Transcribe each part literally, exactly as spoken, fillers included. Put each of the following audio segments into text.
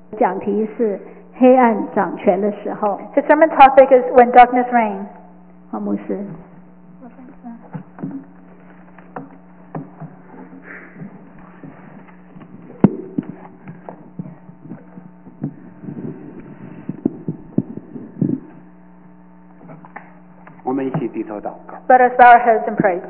讲题是黑暗掌权的时候。 His sermon topic is When Darkness Reigns. 黄牧师。 我们一起低头祷告。 Let us bow our heads and pray.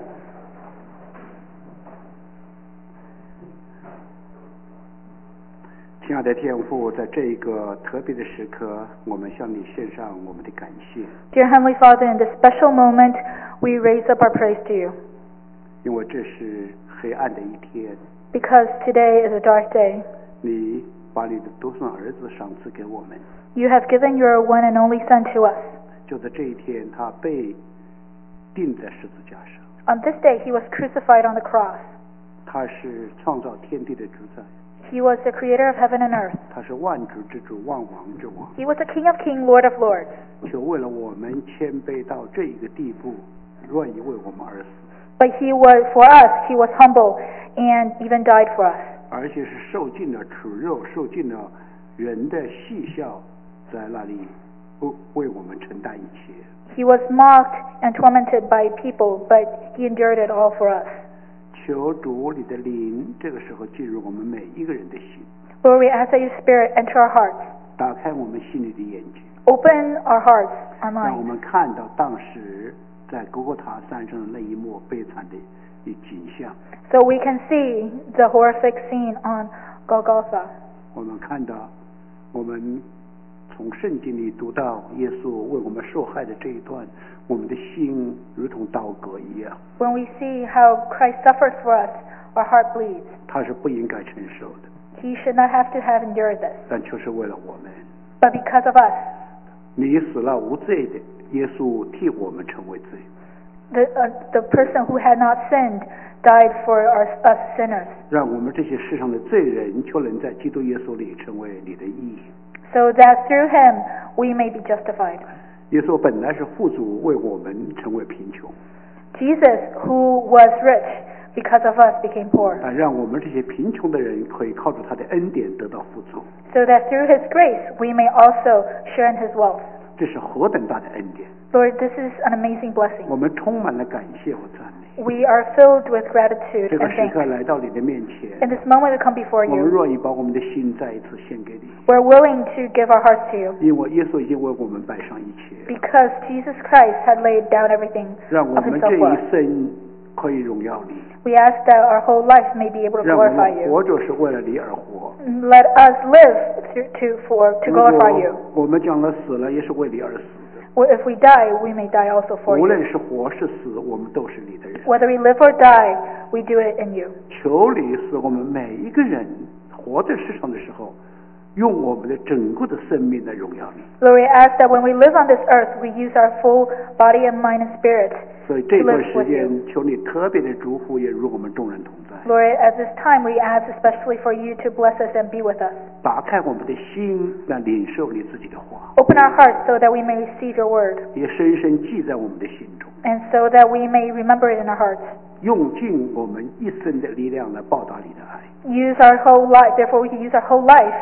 亲爱的天父，在这一个特别的时刻，我们向你献上我们的感谢。 Dear Heavenly Father, in this special moment, we raise up our praise to you. 因为这是黑暗的一天， Because today is a dark day. 你把你的独生儿子赏赐给我们。 You have given your one and only Son to us. 就在这一天，他被钉在十字架上。 On this day, he was crucified on the cross. 他是创造天地的主宰， He was the creator of heaven and earth. 他是万主之主，万王之王。 He was the King of kings, Lord of lords. 求为了我们谦卑到这一个地步，愿意为我们而死， But he was, for us, he was humble and even died for us. 而且是受尽了耻辱，受尽了人的戏笑，在那里为为我们承担一切。 He was mocked and tormented by people, but he endured it all for us. 求主你的灵这个时候进入我们每一个人的心， Lord, we ask that your Spirit enter our hearts. 打开我们心里的眼睛， Open our hearts, our 让我 minds, 们看到当时在哥哥塔山上的那一幕悲惨的一景象。 so we can see the horrific scene on Golgotha. 我们看到我们从圣经里读到耶稣为我们受害的这一段，我们的心如同刀割一样， When we see how Christ suffers for us, our heart bleeds. 他是不应该承受的， He should not have to have endured this. 但就是为了我们， But because of us, 你死了无罪的耶稣替我们成为罪， the, uh, the person who had not sinned died for our, us sinners, 让我们这些世上的罪人就能在基督耶稣里成为你的义。 so that through him we may be justified. 耶稣本来是富足，为我们成为贫穷， Jesus, who was rich, because of us became poor, 但让我们这些贫穷的人可以靠着他的恩典得到富足， so that through his grace we may also share in his wealth. 这是何等大的恩典！ Lord, this is an amazing blessing. 我们充满了感谢和赞美。 We are filled with gratitude 这 and 个时 thanks. 刻来到你的面前， In this moment we come before 我们 you. 若意把我们的心再一次献给你， We're willing to give our hearts to you 因为耶稣已经为我们摆上一切， because Jesus Christ had laid down everything 让我 of 们 himself 这 for us. 一生可以荣耀你， We ask that our whole life may be able to 让我 glorify 们 you. 活着是为了你而活。 Let us live to, to, for, to 如 glorify you. 果我们将来死了，也是为你而死的。 Well, if we die, we may die also for 无 you. 论是活是死，我们都是你的人。 Whether we live or die, we do it in you. 求你使我们每一个人活在世上的时候，用我们的整个的生命来荣耀你。 Lord, we ask that when we live on this earth, we use our full body and mind and spirit 所以 to 这段 live 时 with 间 you. 求你特别的祝福，也与我们众人同在， Lord, at this time we ask especially for you to bless us and be with us. 打开我们的心来领受你自己的话， Open our hearts so that we may receive your word 也深深记在我们的心中， and so that we may remember it in our hearts. 用尽我们一生的力量来报答你的爱。 Use our whole life, therefore we can use our whole life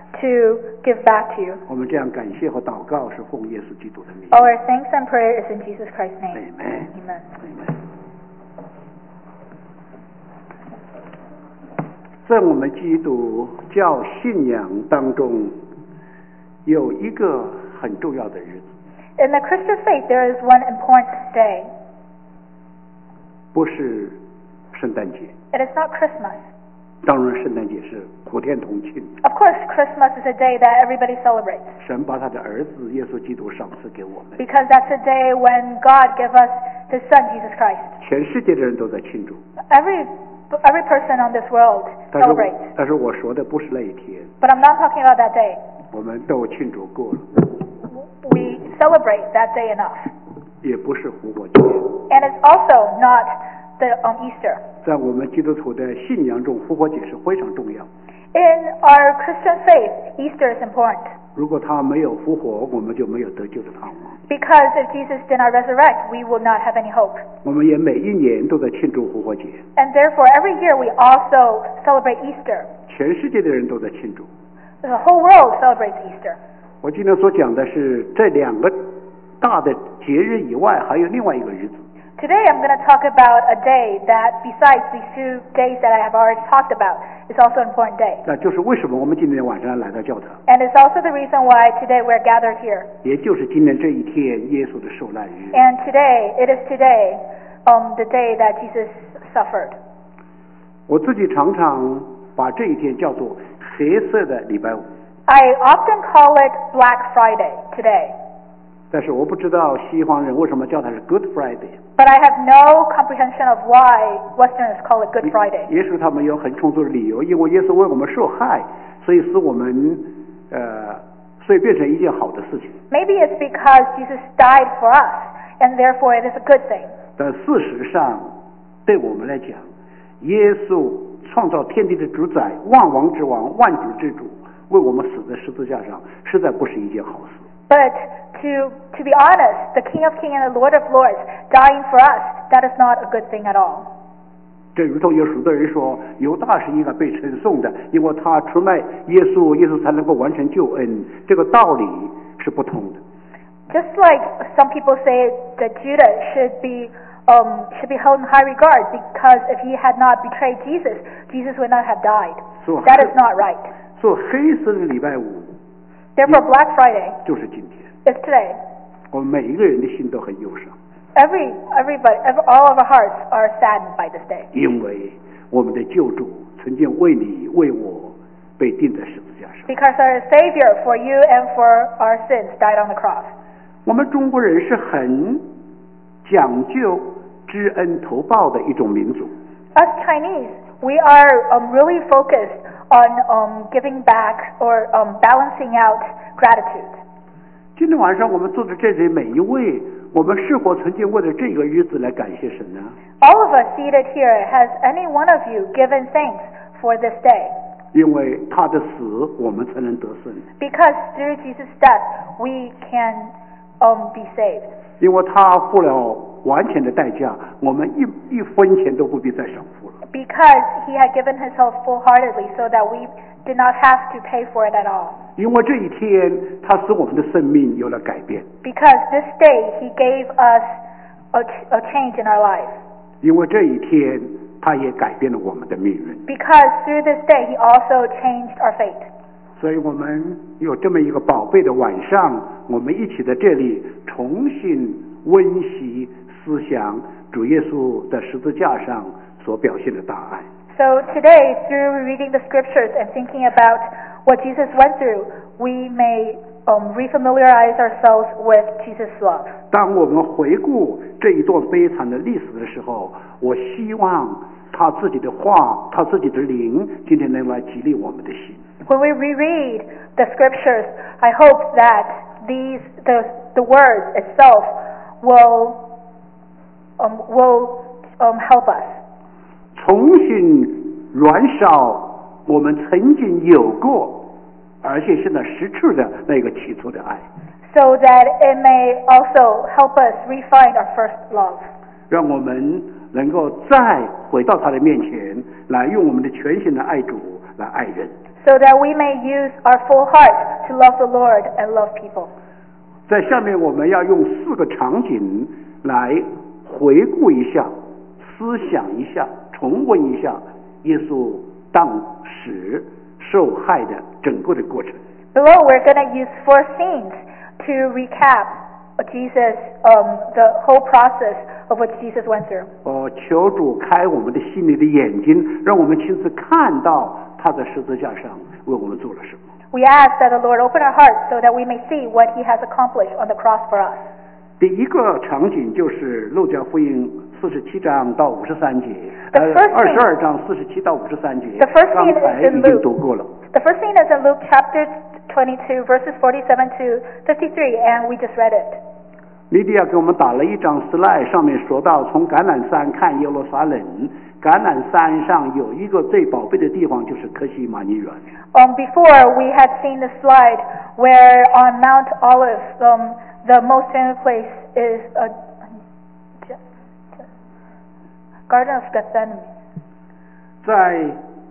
to give back to you. 我们这样感谢和祷告是奉耶稣基督的名。 All our thanks and prayer is in Jesus Christ's name. Amen. Amen. Amen. 在我们基督教信仰当中，有一个很重要的日子， In the Christian faith, there is one important day. 不是圣诞节。 It is not Christmas. 当然，圣诞节是普天同庆， Of course, Christmas is a day that everybody celebrates 神把他的儿子耶稣基督赏赐给我们， because that's a day when God gave us His Son, Jesus Christ. 全世界的人都在庆祝。 Every every person on this world 但是 celebrates. 但是我说的不是那一天， But I'm not talking about that day. 我们都庆祝过了， We celebrate that day enough. 也不是复活节。 And it's also not the on Easter. 在我们基督徒的信仰中，复活节是非常重要。 In our Christian faith, Easter is important 如果他没有复活，我们就没有得救的盼望。 because if Jesus did not resurrect, we will not have any hope. 我们也每一年都在庆祝复活节， And therefore, every year we also celebrate Easter. 全世界的人都在庆祝。 The whole world celebrates Easter. 我今天所讲的是这两个大的节日以外，还有另外一个日子。 Today I'm going to talk about a day that, besides these two days that I have already talked about, is also an important day. 那就是为什么我们今天晚上来到教堂， And it's also the reason why today we're gathered here. 也就是今天这一天耶稣的受难日。 And today, it is today, um, the day that Jesus suffered. 我自己常常把这一天叫做黑色的礼拜五， I often call it Black Friday today. 但是我不知道西方人为什么叫它是 Good Friday。 But I have no comprehension of why Westerners call it Good Friday. 也许他们有很充足的理由，因为耶稣为我们受害，所以使我们呃，所以变成一件好的事情。 Maybe it's because Jesus died for us, and therefore it is a good thing. 但事实上，对我们来讲，耶稣创造天地的主宰，万王之王，万主之主，为我们死在十字架上，实在不是一件好事。 But to to be honest, the King of Kings and the Lord of Lords dying for us, that is not a good thing at all. 正如同有许多人说，犹大是应该被称颂的，因为他出卖耶稣，耶稣才能够完成救恩。这个道理是不同的。 Just like some people say that Judah should be um, should be held in high regard because if he had not betrayed Jesus, Jesus would not have died. So That is not right. 所以黑色的礼拜五 Therefore, Black Friday 就是今天， is today. 我们每一个人的心都很忧伤， Every everybody, every, all of our hearts are saddened by this day 因为我们的救主曾经为你为我被钉在十字架上。 because our Savior, for you and for our sins, died on the cross. 我们中国人是很讲究知恩图报的一种民族。 Us Chinese, we are um, really focused on um, giving back or um, balancing out gratitude. 今天晚上我们坐在这里，每一位，我们是否曾经为了这个日子来感谢神呢？ All of us seated here, has any one of you given thanks for this day? 因为他的死，我们才能得胜； Because through Jesus' death, we can um, be saved. 因为他付了完全的代价，我们一一分钱都不必再少付了。 Because he had given himself full-heartedly so that we did not have to pay for it at all. 因为这一天，他使我们的生命有了改变； Because this day, he gave us a, ch- a change in our life. 因为这一天，他也改变了我们的命运。 Because through this day, he also changed our fate. 所以我们有这么一个宝贝的晚上，我们一起在这里重新温习思想主耶稣在十字架上所表现的大爱。 So today, through reading the scriptures and thinking about what Jesus went through, we may um, refamiliarize ourselves with Jesus' love. 当我们回顾这一段悲惨的历史的时候，我希望他自己的话，他自己的灵，今天能来激励我们的心。 When we reread the scriptures, I hope that these the the words itself will um, will um, help us 重新燃烧我们曾经有过，而且现在失去的那个起初的爱， so that it may also help us refine our first love. 让我们能够再回到他的面前，来用我们的全心的爱主来爱人。 So that we may use our full heart to love the Lord and love people. 在下面我们要用四个场景来回顾一下、思想一下、重温一下耶稣当时受害的整个的过程。 Below, we're going to use four scenes to recap Jesus, um, the whole process of what Jesus went through. 哦，求主开我们的心里的眼睛，让我们亲自看到他在十字架上为我们做了什么。 We ask that the Lord open our hearts so that we may see what he has accomplished on the cross for us. 第一个场景就是路加福音四十七章到五十三节， The 呃， first 二十 thing- 二章四十七到五十三节， The first 刚 thing 才 is in 已经 Luke. 读过了。 The first scene is in Luke chapter twenty-two, verses forty-seven to fifty-three, and we just read it. 莉迪亚给我们打了一张 slide， 上面说到从橄榄山看耶路撒冷，橄榄山上有一个最宝贝的地方，就是客西马尼园。 Um, before, we had seen the slide where on Mount Olive, um, the most famous place is a Garden of Gethsemane. 在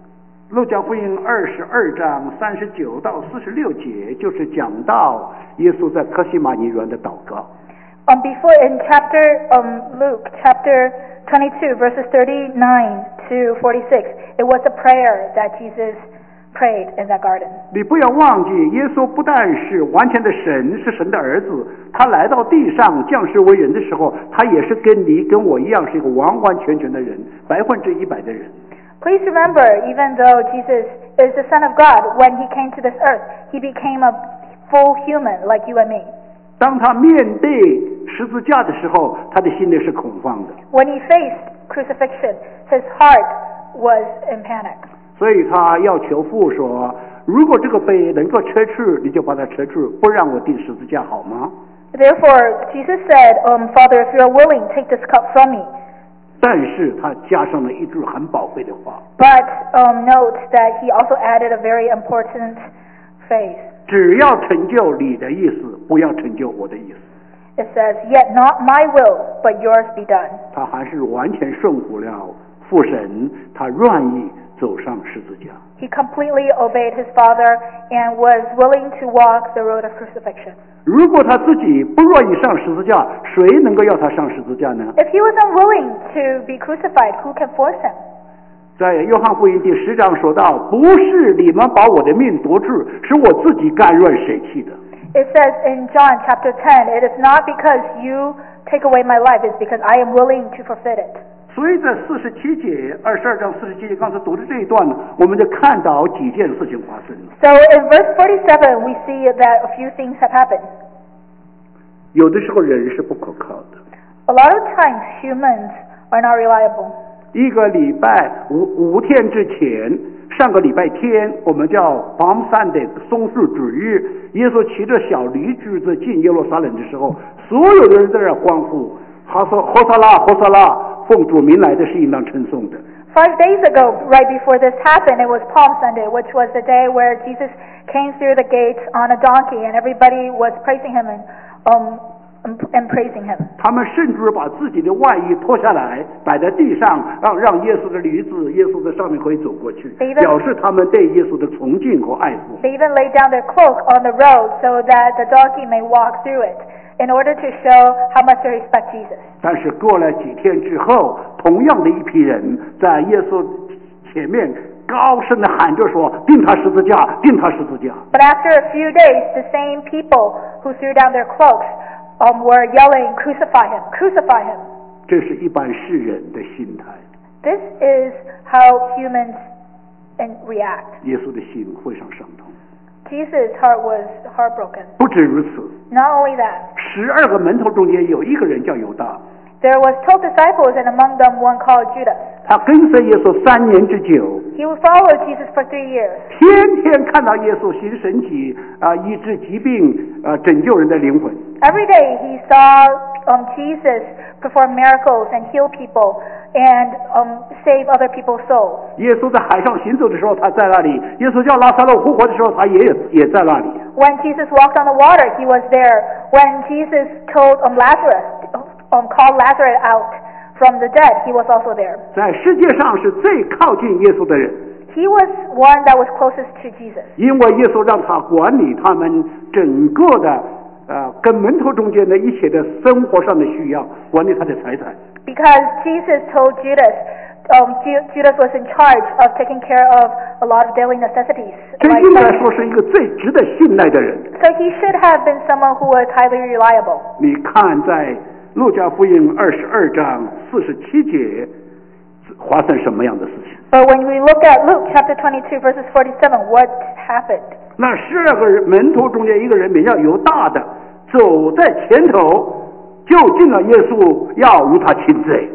路加福音二十二章三十九到四十六节，就是讲到耶稣在客西马尼园的祷告。 Um, before in chapter um, Luke chapter twenty-two verses thirty-nine to forty-six, it was a prayer that Jesus prayed in that garden. 你不要忘记，耶稣不但是完全的神，是神的儿子，他来到地上降世为人的时候，他也是跟你跟我一样，是一个完完全全的人，百分之一百的人。 Please remember, even though Jesus is the Son of God, when he came to this earth, he became a full human like you and me. 当他面对十字架的时候，他的心里是恐慌的。 When he faced crucifixion, his heart was in panic. 所以他要求父说：“如果这个杯能够撤去，你就把它撤去，不让我钉十字架，好吗？” Therefore, Jesus said, um, Father, if you are willing, take this cup from me. 但是他加上了一句很宝贵的话。 But um, note that he also added a very important phrase. 只要成就你的意思，不要成就我的意思。 It says, Yet not my will, but yours be done. 他还是完全顺服了父神，他愿意走上十字架。 He completely obeyed his father and was willing to walk the road of crucifixion. 如果他自己不愿意上十字架，谁能够要他上十字架呢？ If he was unwilling to be crucified, who can force him? 在约翰福音第十章说到，不是你们把我的命夺去，是我自己甘愿舍弃的。 It says in John chapter ten, it is not because you take away my life, it's because I am willing to forfeit it. 所以在四十七节、二十二章四十七节刚才读的这一段呢，我们就看到几件事情发生了。 So in verse forty-seven, we see that a few things have happened. 有的时候人是不可靠的。 A lot of times humans are not reliable. 一个礼拜五五天之前，上个礼拜天，我们叫 Palm Sunday 松树主日，耶稣骑着小驴驹子进耶路撒冷的时候，所有的人在那欢呼，哈撒哈撒拉哈撒拉，奉主名来的是应当称颂的。 Five days ago, right before this happened, it was Palm Sunday, which was the day where Jesus came through the gates on a donkey, and everybody was praising him and um and praising him. 他们甚至把自己的外衣脱下来摆在地上，让让耶稣的驴子，耶稣在上面可以走过去， They even, 表示他们对耶稣的崇敬和爱护。 they even laid down their cloak on the road so that the donkey may walk through it, in order to show how much they respect Jesus. 但是过了几天之后，同样的一批人在耶稣前面高声的喊着说：“钉他十字架，钉他十字架。” But after a few days, the same people who threw down their cloaks um, were yelling, "Crucify him! Crucify him!" 这是一般世人的心态。 This is how humans in- react. 耶稣的心非常伤痛。 Jesus' heart was heartbroken. 不止如此， Not only that, 十二个门徒中间有一个人叫犹大， there was twelve disciples, and among them one called Judas. 他跟随耶稣三年之久， He would follow Jesus for three years. 天天看到耶稣行神迹啊、医治疾病啊、拯救人的灵魂。 Every day he saw um, Jesus perform miracles and heal people and um, save other people's souls. 耶稣在海上行走的时候，他在那里；耶稣叫拉撒路复活的时候，他也也在那里。 When Jesus walked on the water, he was there. When Jesus told um, Lazarus, um, called Lazarus out from the dead, he was also there. 在世界上是最靠近耶稣的人， He was one that was closest to Jesus. 因为耶稣让他管理他们整个的呃跟门徒中间的一切的生活上的需要，管理他的财产。 Because Jesus told Judas, um, Ju- Judas was in charge of taking care of a lot of daily necessities. 这 like 应该 money. 说是一个最值得信赖的人。 So he should have been someone who was highly reliable. 你看，在路加福音二十二章四十七节发生什么样的事情？ But when we look at Luke chapter twenty-two verses forty-seven, what happened? 那十二个人门徒中间一个人名叫犹大的，走在前头，就近了耶稣，要与他亲嘴。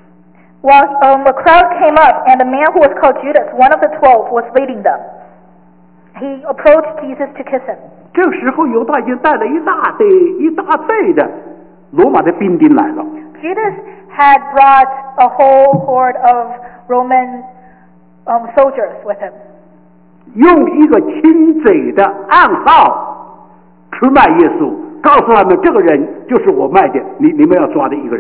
Well, um, a crowd came up, and a man who was called Judas, one of the twelve, was leading them. He approached Jesus to kiss him. 这个时候，犹大已经带了一大队、一大队的罗马的兵丁来了。 Judas had brought a whole horde of Roman um, soldiers with him. 用一个亲嘴的暗号出卖耶稣，告诉他们这个人就是我卖的，你你们要抓的一个人。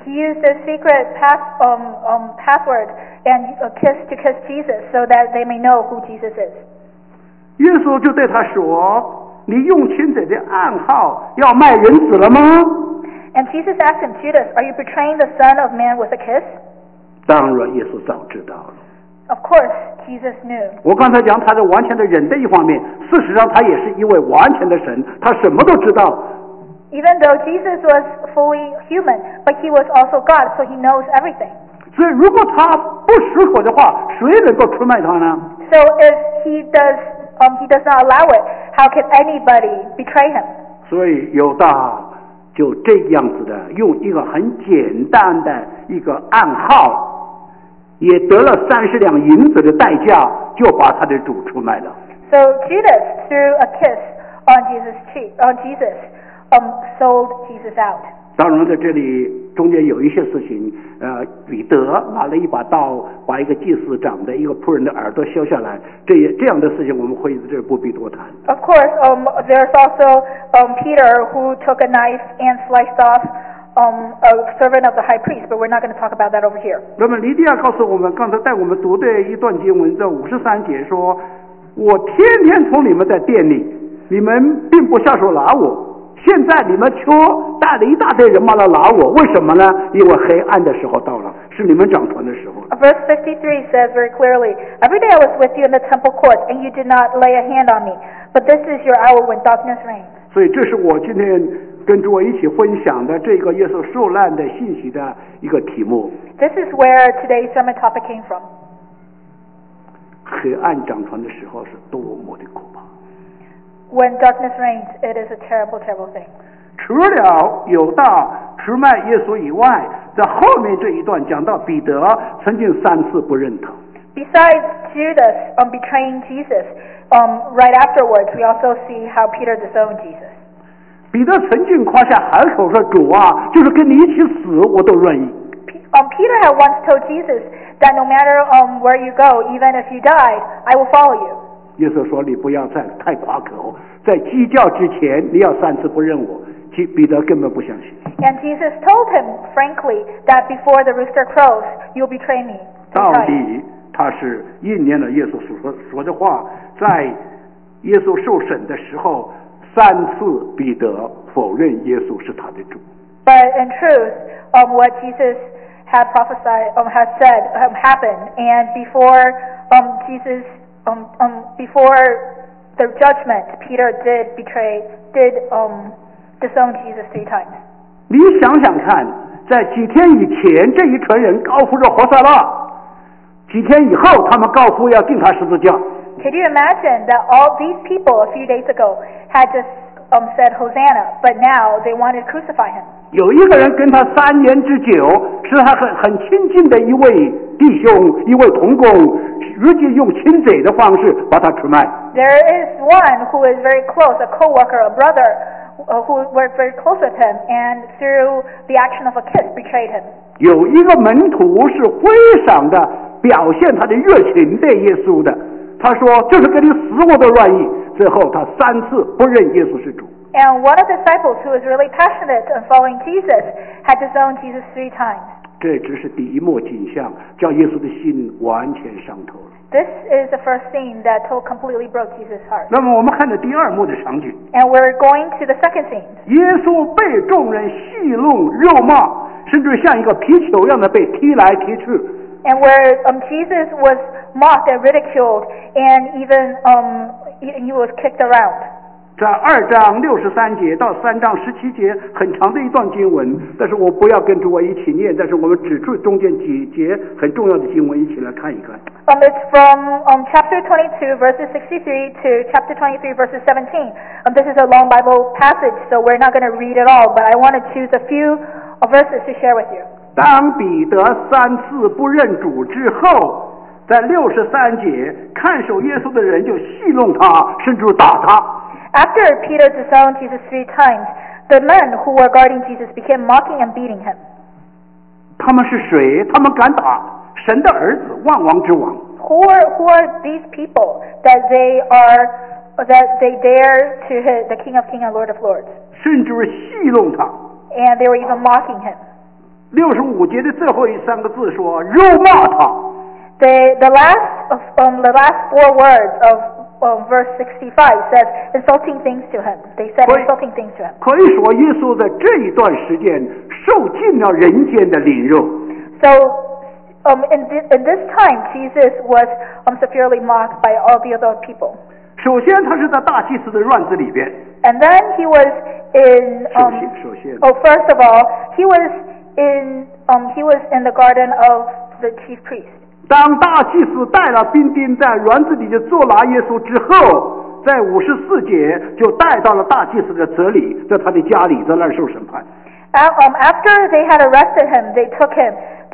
He used a secret pass, um, um, password and a kiss to kiss Jesus so that they may know who Jesus is. 耶稣就对他说：“你用亲嘴的暗号要卖人子了吗？” And Jesus asked him, Judas, are you betraying the Son of Man with a kiss? 当然，耶稣早知道了。 Of course, Jesus knew. 我刚才讲他是完全的人的一方面，事实上他也是一位完全的神，他什么都知道。 Even though Jesus was fully human, but he was also God, so he knows everything. 所以，如果他不许可的话，谁能够出卖他呢？ So if he does, um, he does not allow it, how can anybody betray him? 所以犹大就这样子的，用一个很简单的一个暗号，也得了三十两银子的代价，就把他的主出卖了。 So Judas threw a kiss on Jesus' cheek, on Jesus, um, sold Jesus out. 当然，在这里中间有一些事情，呃，彼得拿了一把刀，把一个祭司长的一个仆人的耳朵削下来，这也这样的事情我们会在这不必多谈。 Of course, um, there's also um, Peter who took a knife and sliced off um, a servant of the high priest, but we're not going to talk about that over here. 那么，黎迪亚告诉我们，刚才带我们读的一段经文，在五十三节说：“我天天从你们在店里，你们并不下手拿我。现在你们却带了一大堆人马来拿我，为什么呢？因为黑暗的时候到了，是你们掌权的时候。” Verse fifty-three says very clearly, Every day I was with you in the temple courts, and you did not lay a hand on me. But this is your hour when darkness reigns. 所以，这是我今天跟诸位一起分享的这个耶稣受难的信息的一个题目。 This is where today's sermon topic came from. 黑暗掌权的时候是多么的可怕！ When darkness reigns, it is a terrible, terrible thing. 除了犹大出卖耶稣以外，在后面这一段讲到彼得曾经三次不认他。 Besides Judas um, betraying Jesus, um, right afterwards we also see how Peter disowned Jesus. 彼得曾经夸下海口说：“主啊，就是跟你一起死，我都愿意。” Um, Peter had once told Jesus that no matter um, where you go, even if you died, I will follow you. 耶稣说：“你不要再太夸口，在鸡叫之前，你要三次不认我。”其彼得根本不相信。 And Jesus told him frankly that before the rooster crows, you'll betray me. 到底他是应验了耶稣所说说的话，在耶稣受审的时候，三次彼得否认耶稣是他的主。 But in truth, um, what Jesus had prophesied, um, had said um, happened, and before um, Jesus, um, um, before the judgment, Peter did betray, did um, disown Jesus three times. 你想想看，在几天以前，这一群人高呼着活塞了，几天以后，他们高呼要钉他十字架。 Could you imagine that all these people a few days ago had just um, said Hosanna, but now they wanted to crucify him? 有一个人跟他三年之久，是他很很亲近的一位弟兄，一位同工，如今用亲嘴的方式把他出卖。 There is one who is very close, a co-worker, a brother, uh, who worked very close with him, and through the action of a kiss betrayed him. 有一个门徒是非常的表现他的热情对耶稣的，他说：“就是跟你死我都愿意。”最后他三次不认耶稣是主。 And one of the disciples who was really passionate in following Jesus had disowned Jesus three times. 这只是第一幕景象，叫耶稣的心完全伤透了。 This is the first scene that so completely broke Jesus' heart. 那么我们看到第二幕的场景， And we're going to the second scene. 耶稣被众人戏弄、肉骂，甚至像一个皮球一样的被踢来踢去。 And where um, Jesus was mocked and ridiculed, and even um, he, he was kicked around. 在二章六十三节到三章十七节很长的一段经文，但是我不要跟着我一起念，但是我们指出中间几节很重要的经文，一起来看一看。 Um, it's from um, chapter twenty-two, verses sixty-three to chapter twenty-three, verses seventeen. Um, this is a long Bible passage, so we're not going to read it all, but I want to choose a few uh, verses to share with you. 当彼得三次不认主之后，在六十三节，看守耶稣的人就戏弄他，甚至打他。 After Peter disowned Jesus three times, the men who were guarding Jesus began mocking and beating him. 他们是谁？他们敢打神的儿子，万王之王。 Who are who are these people that they are that they dare to hit the King of Kings and Lord of Lords? 甚至戏弄他。 And they were even mocking him. 六十五节的最后一三个字说辱骂他。 The the last of um the last four words of um, verse sixty-five says insulting things to him. They said 可以 insulting things to him. 可以说，耶稣在这一段时间受尽了人间的凌辱。 So um in thi- in this time Jesus was um severely mocked by all the other people. 首先，他是在大祭司的院子里边。 And then he was in 首 um 先，首先， oh first of all he was in um he was in the garden of the chief priest. 当大祭司带了兵丁在园子里就捉拿耶稣之后，在五十四节就带到了大祭司的泽里，在他的家里，在那儿受审判。 Uh, um, after they had arrested him, they took him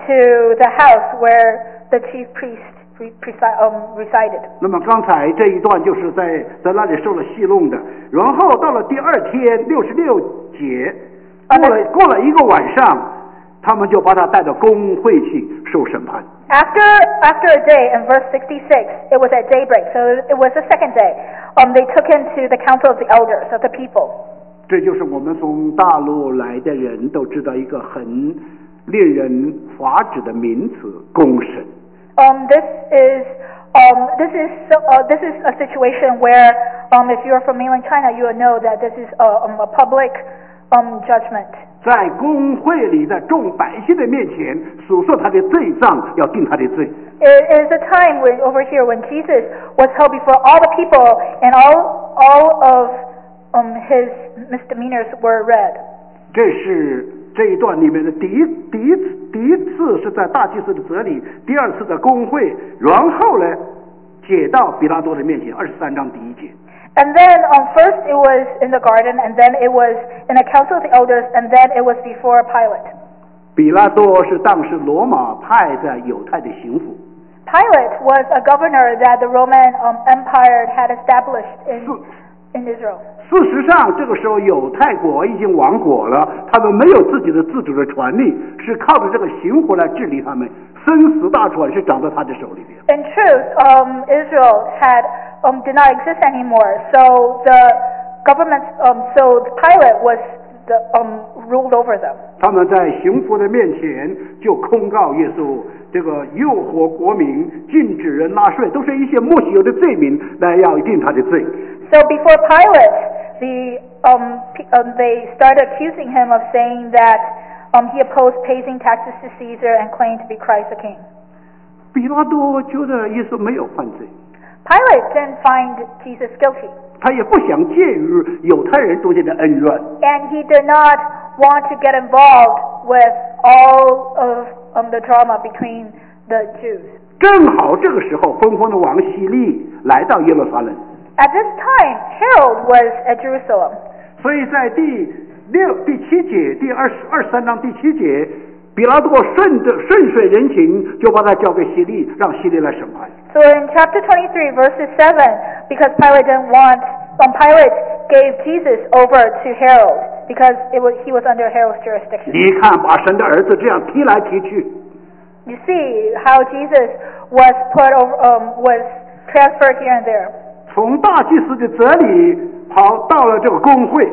to the house where the chief priest re- presi- um, resided. 那么刚才这一段就是在在那里受了戏弄的，然后到了第二天六十六节，过了过了一个晚上，他们就把他带到公会去受审判。 After after a day, in verse sixty-six, it was at daybreak, so it was the second day. Um, they took him to the council of the elders of the people. 这就是我们从大陆来的人都知道一个很令人发指的名词——公审。 Um, this is um, this is so, uh, this is a situation where um, if you are from mainland China, you will know that this is a, um, a public um, judgment. 在公会里，在众百姓的面前数说他的罪状，要定他的罪。 It is a time when over here when Jesus was held before all the people and all all of um, his misdemeanors were read. 这是这一段里面的第一第一次第一次是在大祭司的泽里，第二次在公会，然后呢，解到比拉多的面前。二十三章第一节。 And then um, first it was in the garden, and then it was in the council of the elders, and then it was before Pilate. 比拉多是当时罗马派在犹太的巡抚。 Pilate was a governor that the Roman um, Empire had established in, in Israel. 事实上，这个时候犹太国已经亡国了，他们没有自己的自主的权利，是靠着这个巡抚来治理他们，生死大权是掌在他的手里边。 In truth, um, Israel had um, did not exist anymore, so the government, um, so Pilate was the, um, ruled over them. 他们在巡抚的面前就控告耶稣，这个诱惑国民、禁止人纳税，都是一些莫须有的罪名，来要定他的罪。 So before Pilate, the um, p- um, they started accusing him of saying that um, he opposed paying taxes to Caesar and claimed to be Christ the King. 比拉多觉得耶稣没有犯罪， Pilate didn't find Jesus guilty, 他也不想介于犹太人中间的恩怨。 and he did not want to get involved with all of um, the drama between the Jews. 正好这个时候，疯狂的王希利来到耶路撒冷， At this time, Herod was at Jerusalem. 所以在第六、第七节、第二十二三章第七节，比拉多顺着顺水人情，就把他交给希利，让希利来审判。 So in chapter twenty-three, verses seven, because Pilate didn't want, um, Pilate gave Jesus over to Herod because it was he was under Herod's jurisdiction. 你看，把神的儿子这样踢来踢去， You see how Jesus was put over, um, was transferred here and there 从大祭司的泽里跑到了这个公会，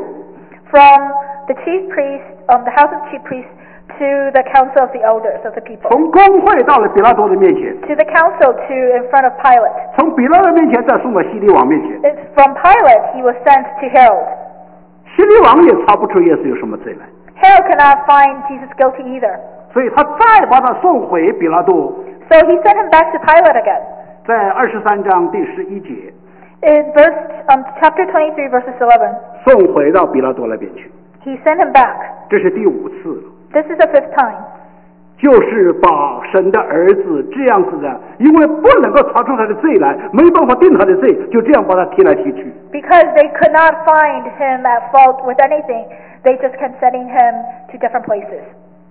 from the chief priest, um, the house of chief priests, to the council of the elders of the people, 从公会到了比拉多的面前， to the council to in front of Pilate. 从比拉多面前再送到希利王面前。 It's from Pilate he was sent to Herod. 希利王也查不出耶稣有什么罪来， Herod could not find Jesus guilty either. 所以他再把他送回比拉多， So he sent him back to Pilate again. 在二十三章第十一节 In verse um, chapter twenty-three, verses eleven, 送回到比拉多那边去， he sent him back. 这是第五次了。 This is the fifth time. 就是把神的儿子这样子的，因为不能够查出他的罪来，没办法定他的罪，就这样把他踢来踢去。 Because they could not find him at fault with anything, they just kept sending him to different places.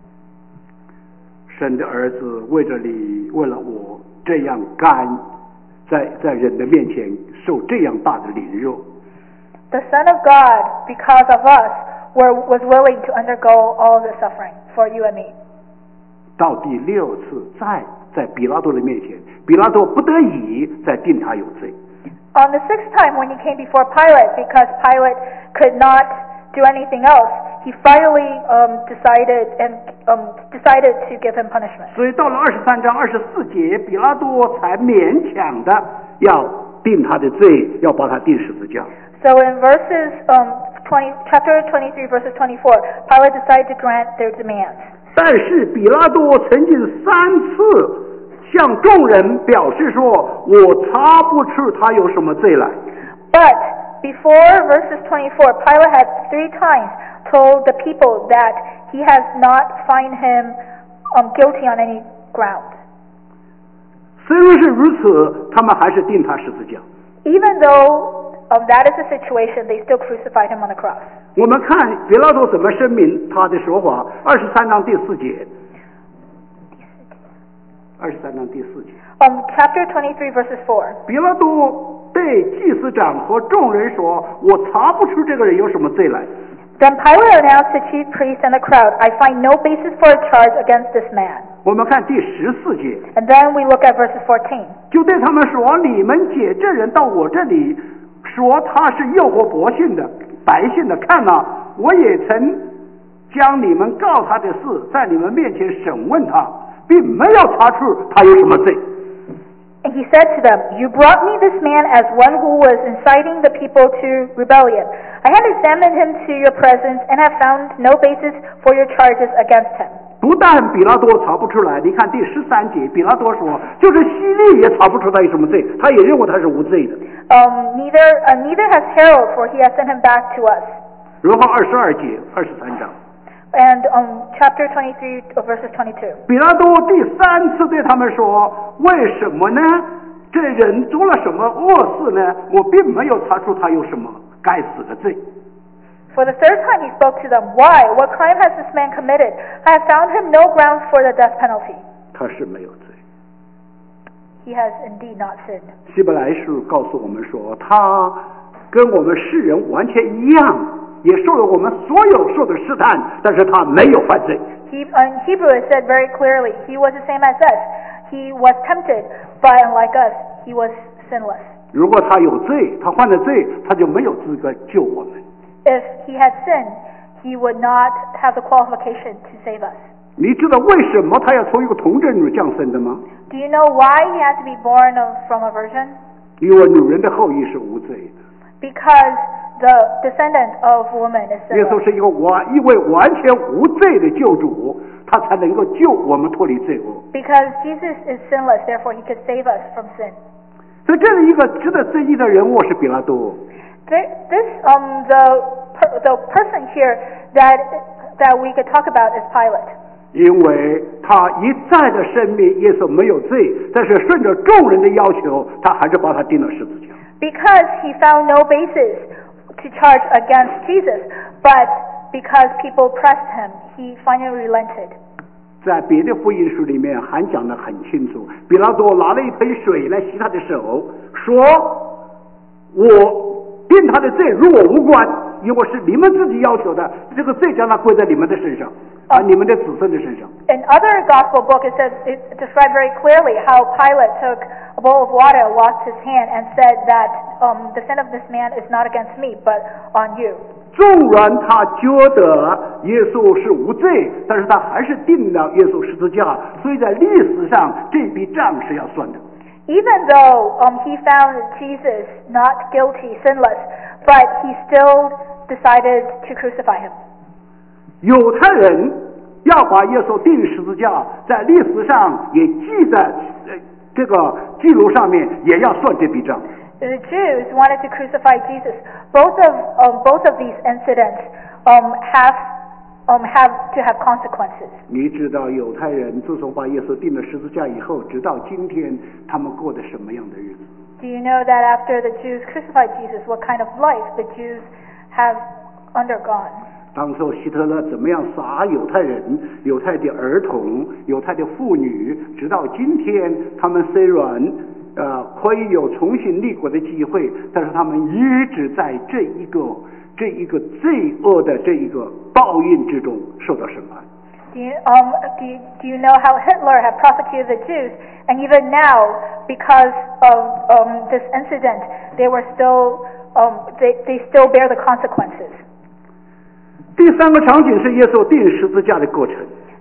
神的儿子为了你，为了我，这样甘在在人的面前受这样大的凌辱。 The Son of God, because of us, were, was willing to undergo all the suffering for you and me. 到第六次，再在比拉多的面前，比拉多不得已再定他有罪。 On the sixth time, when he came before Pilate, because Pilate could not do anything else, he finally um, decided and um, decided to give him punishment. 所以到了二十三章二十四节，比拉多才勉强的要定他的罪，要把他钉十字架。 So in verses um, twenty, chapter twenty-three, verses twenty-four, Pilate decided to grant their demands. 但是比拉多曾经三次向众人表示说：“我查不出他有什么罪来。” But before verses twenty-four, Pilate had three times told the people that he has not find him um, guilty on any ground. 虽然是如此，他们还是钉他十字架。 Even though um, that is the situation, they still crucified him on the cross. 我们看比拉多怎么声明他的说法，二十三章第四节。二十三章第四节。 Um, chapter twenty-three, verses four. 比拉多对祭司长和众人说：“我查不出这个人有什么罪来。” Then Pilate announced to chief priests and the crowd, I find no basis for a charge against this man. 我们看第十四节， And then we look at verses fourteen. 就对他们说：“你们解这人到我这里，说他是诱惑百姓的百姓的，看呐、啊，我也曾将你们告他的事在你们面前审问他，并没有查出他有什么罪。” And he said to them, You brought me this man as one who was inciting the people to rebellion. I have examined him to your presence and have found no basis for your charges against him. 不但比拉多查不出来，你看第十三节，比拉多说，就是希律也查不出他有什么罪，他也认为他是无罪的。 Um, neither, uh, neither has Herod, for he has sent him back to us. 然后二十二节，二十三章。 And um, chapter twenty-three, verses twenty-two. 比拉多第三次对他们说：“为什么呢？这人做了什么恶事呢？我并没有查出他有什么该死的罪。” For the third time he spoke to them, Why? What crime has this man committed? I have found him no grounds for the death penalty. 他是没有罪。 He has indeed not sinned. 希伯来书告诉我们说，他跟我们世人完全一样。也受了我们所有受的试探，但是他没有犯罪。 He, in Hebrew it said very clearly, he was the same as us. He was tempted, but unlike us, he was sinless. 如果他有罪，他犯了罪，他就没有资格救我们。 If he had sinned, he would not have the qualification to save us. 你知道为什么他要从一个童贞女降生的吗？ Do you know why he had to be born of, from a virgin? 因为女人的后裔是无罪的。 Because the descendant of woman is 耶稣 sinless. 是一个完一位完全无罪的救主，他才能够救我们脱离罪恶。 Because Jesus is sinless, therefore he could save us from sin. 所以这里一个值得争议的人物是比拉多。 There, this um the per, the person here that that we could talk about is Pilate. 因为他一再的声明耶稣没有罪，但是顺着众人的要求，他还是把他钉了十字架。 Because he found no basis to charge against Jesus, but because people pressed him, he finally relented. 在别的福音书里面还讲得很清楚，比拉多拿了一盆水来洗他的手，说：“我定他的罪与我无关，因为是你们自己要求的，这个罪将它归在你们的身上，啊，你们的子孙的身上。” In other gospel book, it says it described very clearly how Pilate took a bowl of water, washed his hand, and said that um, the sin of this man is not against me, but on you. 纵然他觉得耶稣是无罪，但是他还是定了耶稣十字架，所以在历史上这笔账是要算的。 Even though um, he found Jesus not guilty, sinless, but he still decided to crucify him. 犹太人要把耶稣钉十字架，在历史上也记在呃这个记录上面，也要算这笔账。 The Jews wanted to crucify Jesus. Both of um, both of these incidents um, have um, have to have consequences. 你知道犹太人自从把耶稣钉了十字架以后，直到今天，他们过的什么样的日子？ Do you know that after the Jews crucified Jesus, what kind of life the Jews have undergone? 当初希特勒怎么样杀犹太人、犹太的儿童、犹太的妇女，直到今天，他们虽然呃可以有重新立国的机会，但是他们一直在这一个这一个罪恶的这一个报应之中受到审判。 Do you, um, do, you, do you know how Hitler had persecuted the Jews, and even now, because of um, this incident, they were still um, they, they still bear the consequences. 第三个场景是耶稣钉十字架的过程。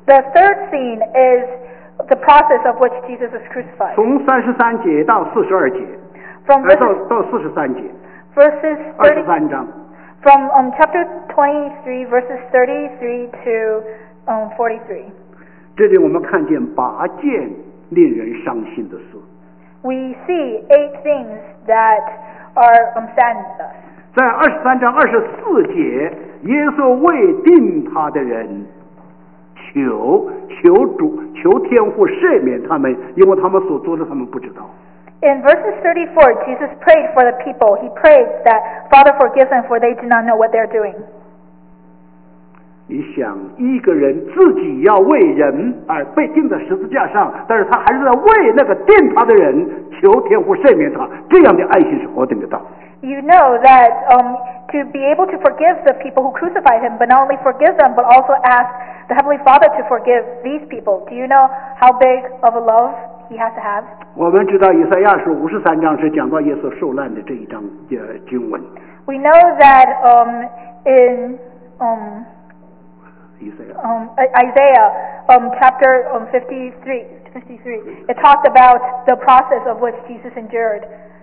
The third scene is the process of which Jesus was crucified. 从三十三节到四十二节， From 呃，到 verses, 到四十三节， verses 二十 thirty, 三章。 from um, chapter twenty-three, verses thirty-three to um, forty-three. 这里我们看见八件令人伤心的事。 We see eight things that are um, saddened us. 在二十三章二十四节，耶稣为定他的人求求主求天父赦免他们，因为他们所做的他们不知道。 In verses thirty-four, Jesus prayed for the people. He prayed that, Father, forgive them, for they do not know what they're doing. 你想，一个人自己要为人而被钉在十字架上，但是他还是在为那个钉他的人求天父赦免他，这样的爱心是何等的大！ You know that um, to be able to forgive the people who crucified him, but not only forgive them, but also ask the Heavenly Father to forgive these people. Do you know how big of a love he has to have? 我们知道以赛亚书五十三章是讲到耶稣受难的这一章呃经文。 We know that um, in um, 以赛亚 um, Isaiah um, chapter um, fifty-three, fifty-three, it talked about the process of which Jesus endured.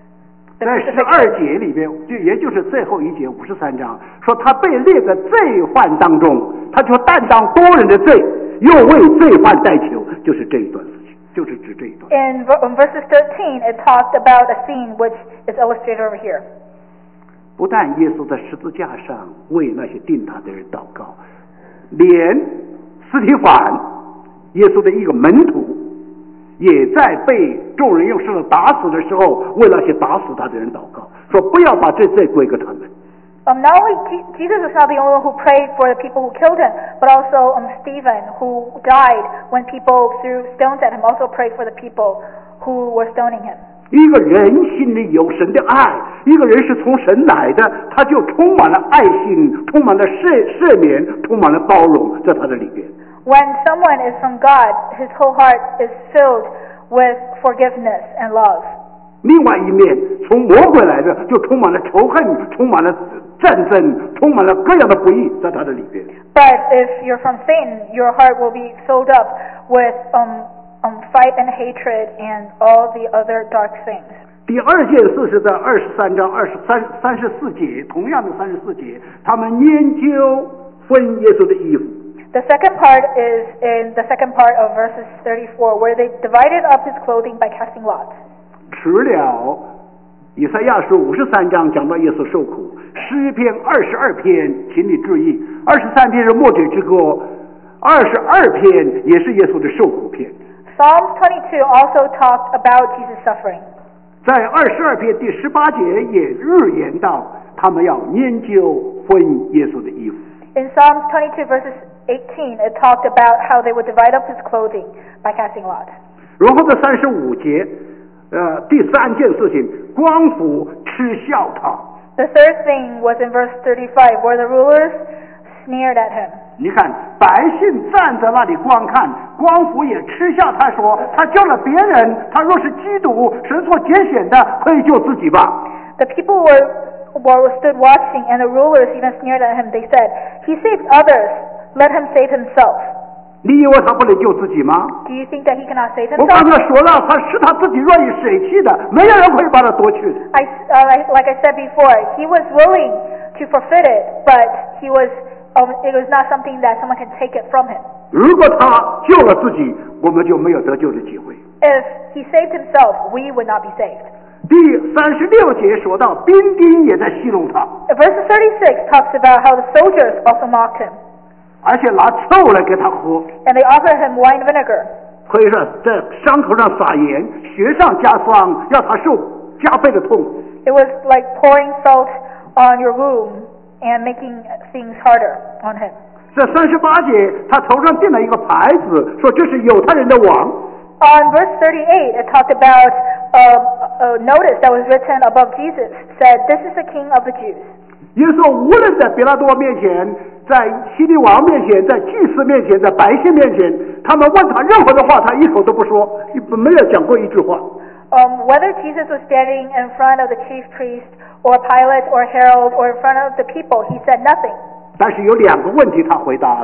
The 在十 crucifixion. 二节里边，就也就是最后一节五十三章，说他被列在罪犯当中，他就担当多人的罪，又为罪犯代求，就是这一段事情，就是指这一段。 In ver- um, verses thirteen, it talked about a scene which is illustrated over here. 不但耶稣在十字架上为那些定他的人祷告，连司提反，耶稣的一个门徒，也在被众人用石头打死的时候，为那些打死他的人祷告，说不要把这罪归给他们。 Um, not only Je- Jesus was not the only one who prayed for the people who killed him, but also um, Stephen, who died when people threw stones at him, also prayed for the people who were stoning him. 一个人心里有神的爱，一个人是从神来的，他就充满了爱心，充满了赦赦免，充满了包容，在他的里边。 When someone is from God, his whole heart is filled with forgiveness and love. 另外一面，从魔鬼来的，就充满了仇恨，充满了战争，充满了各样的不义，在他的里边。 But if you're from Satan, your heart will be filled up with um, um, fight and hatred and all the other dark things. 第二件事是在二十三章二十三三十四节，同样的三十四节，他们研究分耶稣的衣服。 The second part is in the second part of verses thirty-four, where they divided up his clothing by casting lots. 除了以赛亚书五十三章讲到耶稣受苦，诗篇二十二篇，请你注意，二十三篇是末节之歌，二十二篇也是耶稣的受苦篇。 Psalms twenty-two also talked about Jesus' suffering. 在二十二篇第十八节也预言到，他们要研究分耶稣的衣服。 In Psalms twenty-two verses eighteen, it talked about how they would divide up his clothing by casting lots. 然后在三十五节，呃，第三件事情，官府嗤笑他。 The third thing was in verse thirty-five, where the rulers sneered at him. 你看，百姓站在那里观看，官府也嗤笑他说：“他救了别人，他若是基督，神所拣选的，可以救自己吧。” The people were, were stood watching, and the rulers even sneered at him. They said, "He saved others, let him save himself." 你以为他不能救自己吗？ Do you think that he cannot save 我刚 himself? 才说了，他是他自己愿意舍弃的，没有人可以把他夺去。 I, uh, like, like I said before, he was willing to forfeit it, but he was, um, it was not something that someone can take it from him. 如果他救了自己，我们就没有得救的机会。 If he saved himself, we would not be saved. 第三十六节说到，兵丁也在戏弄他， Verse thirty-six talks about how the soldiers also mocked him, 而且拿醋来给他喝， and they offered him wine vinegar. 可以说在伤口上撒盐，雪上加霜，要他受加倍的痛。 It was like pouring salt on your wound and making things harder on him. 在三十八节，他头上钉了一个牌子，说这是犹太人的王。 On verse thirty-eight, it talked about a, a notice that was written above Jesus, said, "This is the King of the Jews." 耶稣无论在比拉多面前，在希律王面前，在祭司面前，在百姓面前，他们问他任何的话，他一口都不说，没有讲过一句话。 Um, whether Jesus was standing in front of the chief priest or Pilate or Herod or in front of the people, he said nothing. 但是有两个问题他回答了。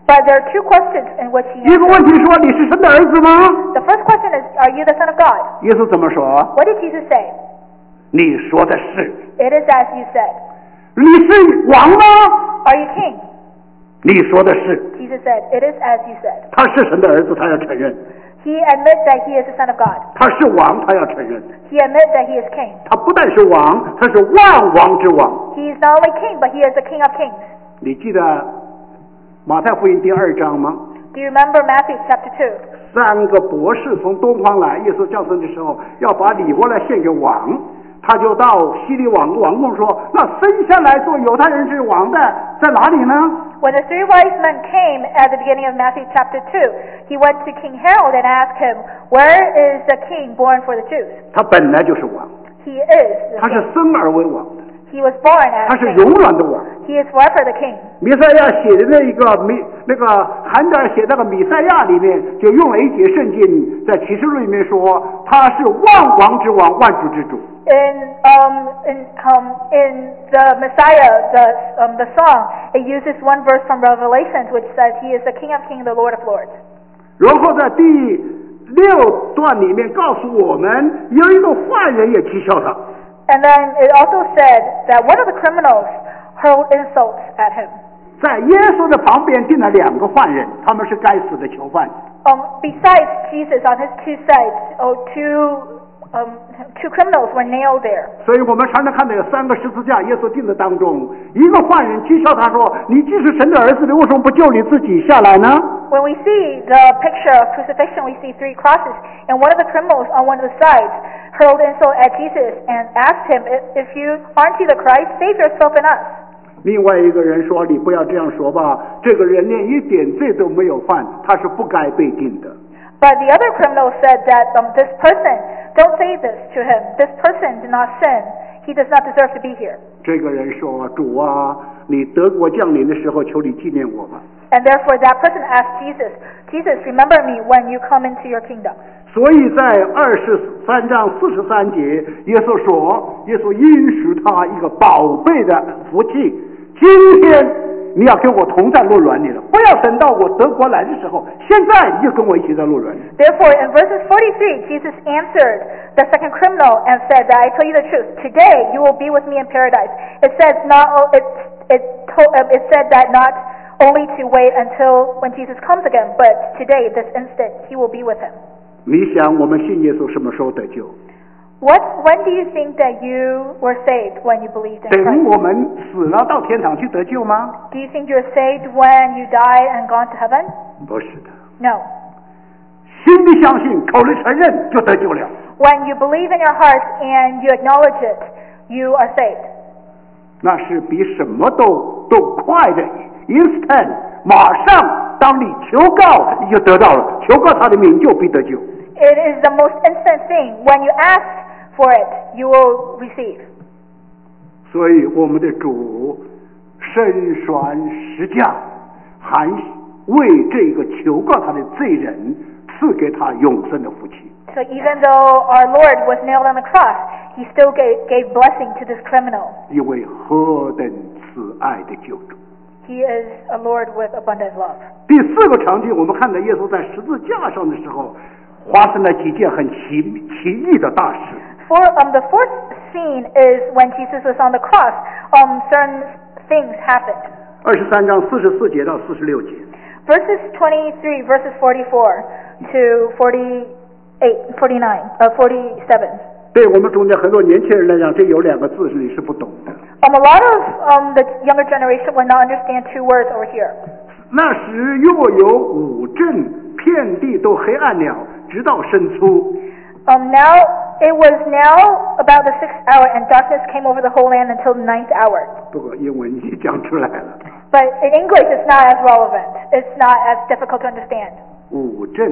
But there are two questions in which he 一个问 answered. 题说你是神的儿子吗？ The first question is, are you the Son of God? 耶稣怎么说？ What did Jesus say? 你说的是。 It is as you said. 你是王吗？ Are you king? 你说的是。 Jesus said, it is as you said. 他是神的儿子，他要承认； He admits that he is the Son of God. 他是王，他要承认。 He admits that he is king. 他不但是王，他是万王之王。 He is not only king, but he is the King of kings. 你记得马太福音第二章吗？ Do you remember Matthew chapter two? 三个博士从东方来，耶稣降生的时候要把礼物来献给王，他就到西利王王宫说：“那生下来做犹太人之王的在哪里呢？” When the three wise men came at the beginning of Matthew chapter two, he went to King Herod and asked him, "Where is the king born for the Jews?" 他本来就是王， He is the 他是 king. 生而为王的， He was born as 他是 king. 永远的王。 He is forever the king. 弥赛亚写的那一个弥那个韩德尔写那个弥赛亚里面就用了一节圣经，在启示录里面说他是万王之王，万主之主。 In um in um in the Messiah, the um the song, it uses one verse from Revelations which says he is the King of Kings, the Lord of Lords. 然后在第六段里面告诉我们，有一个坏人也讥笑他。 And then it also said that one of the criminals hurled insults at him. 在耶稣的旁边定了两个犯人，他们是该死的囚犯。 Um, besides Jesus, on his two sides, oh, two um, two criminals were nailed there. 所以我们常常看到有三个十字架，耶稣钉在当中。一个犯人讥笑他说：“你既是神的儿子，你为什么不救你自己下来呢？” When we see the picture of crucifixion, we see three crosses, and one of the criminals on one of the sides hurled insult at Jesus and asked him, "If you aren't you the Christ, save yourself and us." 另外一个人说：“你不要这样说吧，这个人连一点罪都没有犯，他是不该被定的。” But the other criminal said that um, this person, don't say this to him. This person did not sin. He does not deserve to be here. 这个人说：“主啊，你德国降临的时候，求你纪念我吧。” And therefore that person asked Jesus, "Jesus, remember me when you come into your kingdom." 所以在二十三章四十三节，耶稣说：“耶稣应许他一个宝贝的福气。今天你要跟我同在路软里了，不要等到我德国来的时候，现在你就跟我一起在路软里。” Therefore, in verses forty-three, Jesus answered the second criminal and said that I tell you the truth. Today you will be with me in paradise. It says not. It it told, it said that not only to wait until when Jesus comes again, but today, this instant, he will be with him. 你想，我们信耶稣什么时候得救？ What? When do you think that you were saved when you believed in 等 Christ? 我们死了到天堂去得救吗？ Do you think you're saved when you die and gone to heaven? 不是的， No. 心里相信，口里承认就得救了。 When you believe in your heart and you acknowledge it, you are saved. 那是比什么都都快的 instant， 马上当你求告，你就得到了，求告他的名就必得救。 It is the most instant thing. When you ask for it, you will receive. 所以我们的主身悬十架，还为这个求告他的罪人赐给他永生的福气。 So even though our Lord was nailed on the cross, he still gave, gave blessing to this criminal. 因为何等慈爱的救主！ He is a Lord with abundant love. 第四个场景，我们看到耶稣在十字架上的时候，发生了几件很奇奇异的大事。 For um, the fourth scene is when Jesus was on the cross. Um, certain things happened. 二十三章四十四节到四十六节。 Verses twenty-three, verses forty-four to forty-eight, forty-nine, uh, forty-seven. 对我们中间很多年轻人来讲，这有两个字是你是不懂的。 Um, a lot of um, the younger generation will not understand two words over here. 那时若有五阵，遍地都黑暗了，直到申初。 Um, now it was now about the sixth hour, and darkness came over the whole land until the ninth hour. 不过英文你讲出来了。 But in English, it's not as relevant. It's not as difficult to understand. 五阵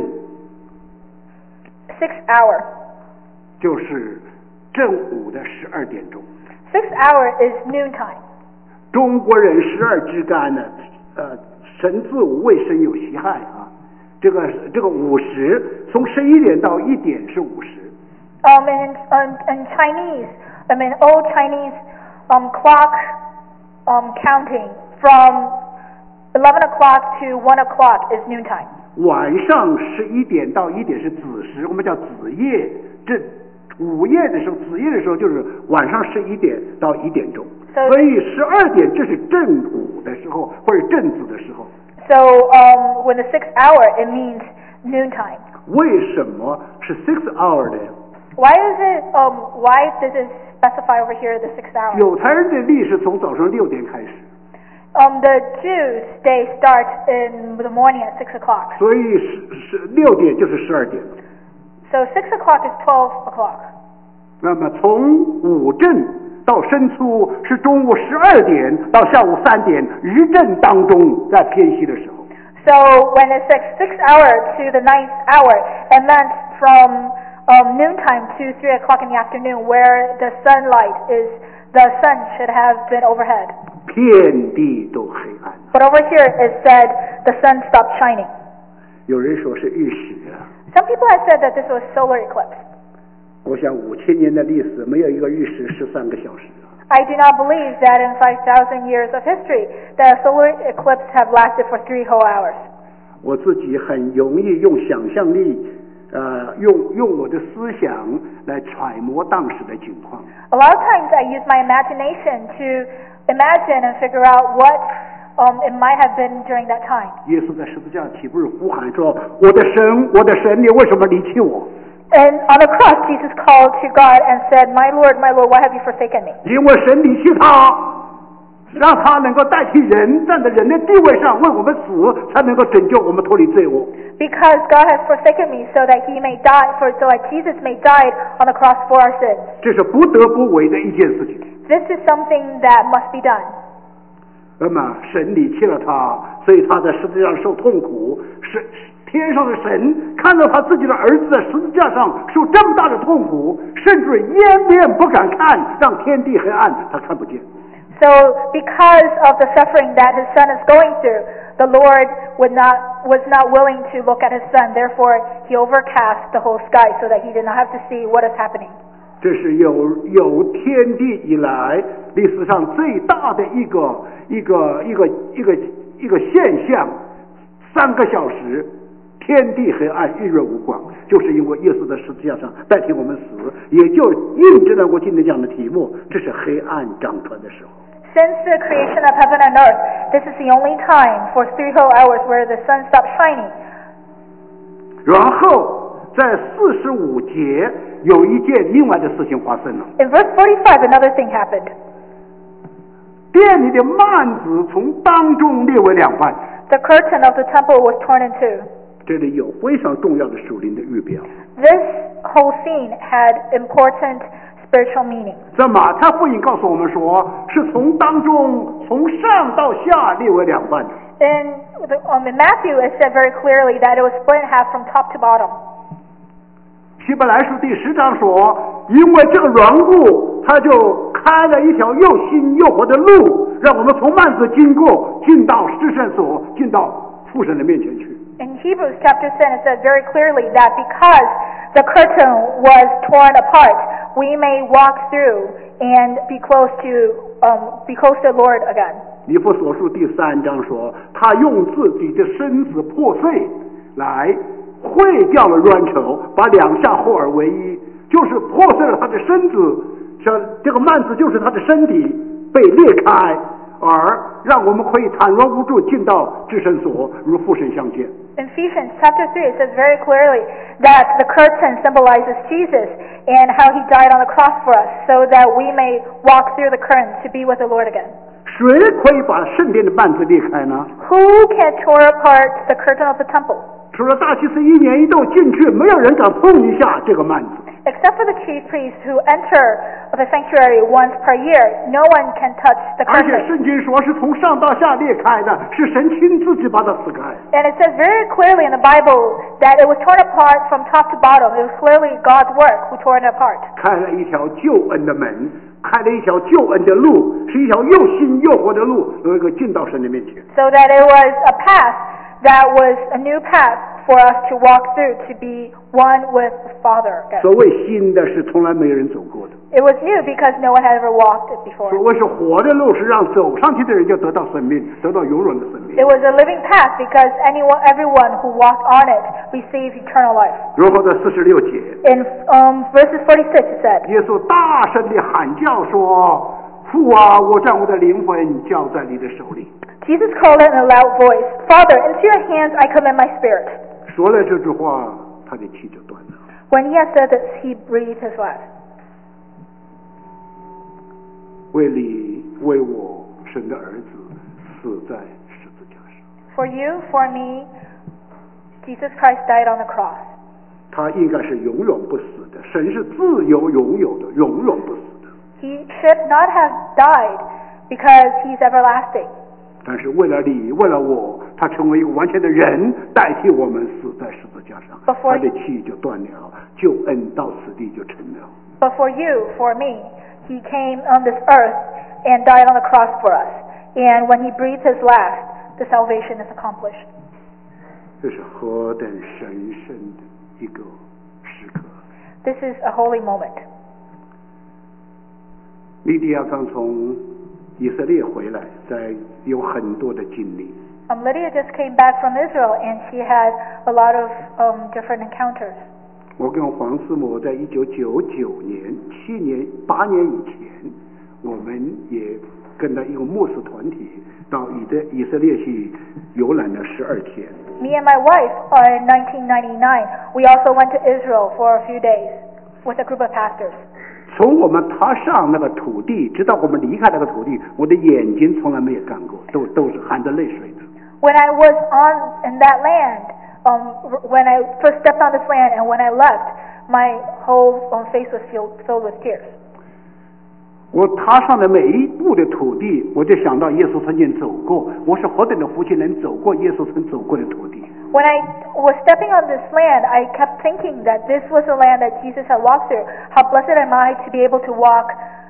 Sixth hour. 就是正午的十二点钟。 Sixth hour is noontime. 中国人十二支干呢，呃，神自无为神有其害啊。这个这个午时，从十一点到一点是午时。 Um, in, in, in Chinese, I mean old Chinese um, clock um, counting from eleven o'clock to one o'clock is noontime. 晚上十一点到一点是子时，我们叫子夜。这午夜的时候，子夜的时候就是晚上十一点到一点钟。 So- 所以十二点这是正午的时候，或者正子的时候。 So um, when the sixth hour, it means noontime. 为什么是 six hour 的？ Why is it? Um, why does it specify over here the sixth hour? 犹太人的历史从早上六点开始， Um, the Jews they start in the morning at six o'clock. 所以十十六点就是十二点。 So six o'clock is twelve o'clock. 那么从午正到申初是中午十二点到下午三点，日正当中在偏西的时候。 So when it's six sixth hour to the ninth hour, it meant from um, noontime to three o'clock in the afternoon, where the sunlight is the sun should have been overhead. 遍地都黑暗。 But over here it said the sun stopped shining. 有人说是日食啊， Some people have said that this was solar eclipse. 我想五千年的历史没有一个日食十三个小时啊。 I do not believe that in five thousand years of history that a solar eclipse have lasted for three whole hours. 我自己很容易用想象力，呃，用用我的思想来揣摩当时的情况。 A lot of times I use my imagination to imagine and figure out what um, it might have been during that time. 耶稣在十字架岂不是呼喊说：“我的神，我的神，你为什么离弃我？ And on the cross, Jesus called to God and said, "My Lord, my Lord, why have you forsaken me?" 因为神离弃他，让他能够代替人，站在人的地位上为我们死，才能够拯救我们脱离罪恶。 Because God has forsaken me so that He may die, for so that Jesus may die on the cross for our sins. 这是不得不为的一件事情。 This is something that must be done. 那么神离弃了他，所以他在十字架上受痛苦。是天上的神看到他自己的儿子在十字架上受这么大的痛苦，甚至掩面不敢看，让天地黑暗，他看不见。 So, because of the suffering that His Son is going through, the Lord would not was not willing to look at His Son. Therefore, He overcast the whole sky so that He did not have to see what is happening. 这是有有天地以来历史上最大的一个一个一个一个一个现象，三个小时天地黑暗，日月无光，就是因为耶稣在十字架上代替我们死，也就印证了我今天讲的题目，这是黑暗掌权的时候。 Since the creation of heaven and earth, this is the only time for three whole hours where the sun stopped shining. 然后在四十五节有一件另外的事情发生了， In verse forty-five, another thing happened. 殿里的幔子从当中裂为两半。 The curtain of the temple was torn in two. 这里有非常重要的属灵的预表。 This whole scene had important spiritual meaning. 在马太福音告诉我们说，是从当中从上到下裂为两半。 In, the, um, in Matthew, it said very clearly that it was split in half from top to bottom. 希伯来书第十章说，因为这个缘故，他就开了一条又新又活的路，让我们从幔子经过，进到至圣所，进到父神的面前去。 In Hebrews chapter ten, it says very clearly that because the curtain was torn apart, we may walk through and be close to um, be close to the Lord again. 以弗所书第三章说，他用自己的身子破碎来毁掉了冤仇，把两下合而为一，就是破碎了他的身子，像这个幔子就是他的身体被裂开，而让我们可以坦然无助进到至圣所，如父神相见。 In Ephesians chapter three, it says very clearly that the curtain symbolizes Jesus and how He died on the cross for us, so that we may walk through the curtain to be with the Lord again. 谁可以把圣殿的幔子裂开呢？ Who can tear apart the curtain of the temple? 除了大祭司一年一度进去，没有人敢碰一下这个幔子。 Except for the chief priests who enter the sanctuary once per year, no one can touch the 而且 curtain. 圣经说是从上到下裂开的，是神亲自己把它撕开。 And it says very clearly in the Bible that it was torn apart from top to bottom. It was clearly God's work who tore it apart. 开了一条救恩的门，开了一条救恩的路，是一条又新又活的路，有一个进到神的面前。 So that it was a path that was a new path for us to walk through to be one with the Father again. 所谓新的是从来没有人走过的。 It was new because no one had ever walked it before. 所谓是活的路，是让走上去的人就得到生命，得到永远的生命。 It was a living path because anyone, everyone who walked on it received eternal life. 如何在四十六节， In um, verses forty-six it said, 耶稣大声地喊叫说：“父啊，我将我的灵魂交在你的手里。” Jesus called in a loud voice, Father, into your hands I commit my spirit. 说了这句话，他的气就断了。 When he had said this, he breathed his last. 为你为我生的儿子死在十字架上， For you, for me, Jesus Christ died on the cross. 他应该是永远不死的。神是自由拥有的，永远不死的。 He should not have died because he's everlasting. 但是为了你，为了我，他成为一个完全的人，代替我们死在十字架上， But for 他的气就断了，救恩到此地就成了。 But for you, for me, he came on this earth and died on the cross for us. And when he breathed his last, the salvation is accomplished. 这是何等神圣的一个时刻！ This is a holy moment. 利迪亚刚从以色列回来，在有很多的经历。 Um, Lydia just came back from Israel and she had a lot of um, different encounters. 我跟黄思母在一九九九年、七年、八年以前，我们也跟着一个牧师团体到以色以色列去游览了十二天。 Me and my wife, uh, in nineteen ninety-nine, we also went to Israel for a few days with a group of pastors. 从我们踏上那个土地，直到我们离开那个土地，我的眼睛从来没有干过，都都是含着泪水的。 When I was on in that land, um, when I first stepped on this land and when I left, my whole um, face was filled, filled with tears. 我踏上的每一步的土地，我就想到耶稣曾经走过，我是何等的福气能走过耶稣曾走过的土地。 When I was stepping on this land, I kept thinking that this was the land that Jesus had walked through. How blessed am I to be able to walk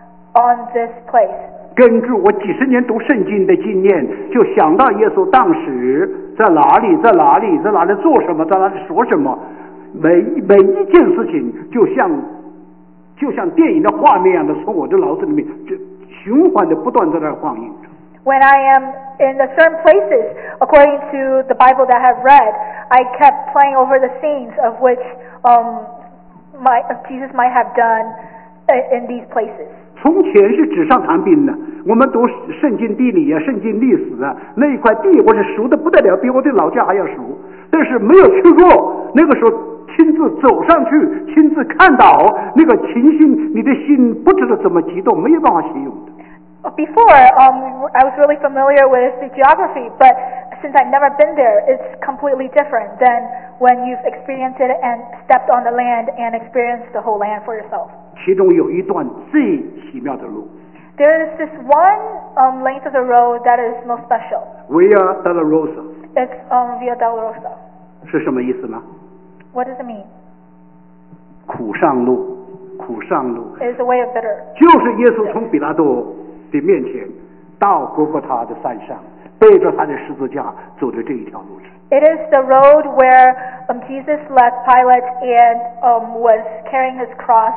on this place. 根据我几十年读圣经的经验，就想到耶稣当时在哪里，在哪里，在哪里做什么，在哪里说什么，每每一件事情就像就像电影的画面一样的，从我的脑子里面就循环的不断在那儿放映着。 When I am in the certain places, according to the Bible that I have read, I kept playing over the scenes of which um, my, Jesus might have done in these places. 从前是纸上谈兵的，我们读圣经地理啊、圣经历史啊，那一块地我是熟的不得了，比我的老家还要熟。但是没有去过，那个时候亲自走上去，亲自看到那个情形，你的心不知道怎么激动，没有办法形容的。 Before, um, I was really familiar with the geography, but since I've never been there, it's completely different than when you've experienced it and stepped on the land and experienced the whole land for yourself. 其中有一段最奇妙的路 There is this one um, length of the road that is most special. ，Via Dolorosa， It's um, Via Dolorosa. 是什么意思呢？ What does it mean? 苦上路，苦上路， It is a way of bitter. 就是耶稣从比拉多的面前到哥哥他的山上，背着他的十字架走的这一条路程。 It is the road where um, Jesus left Pilate and um, was carrying his cross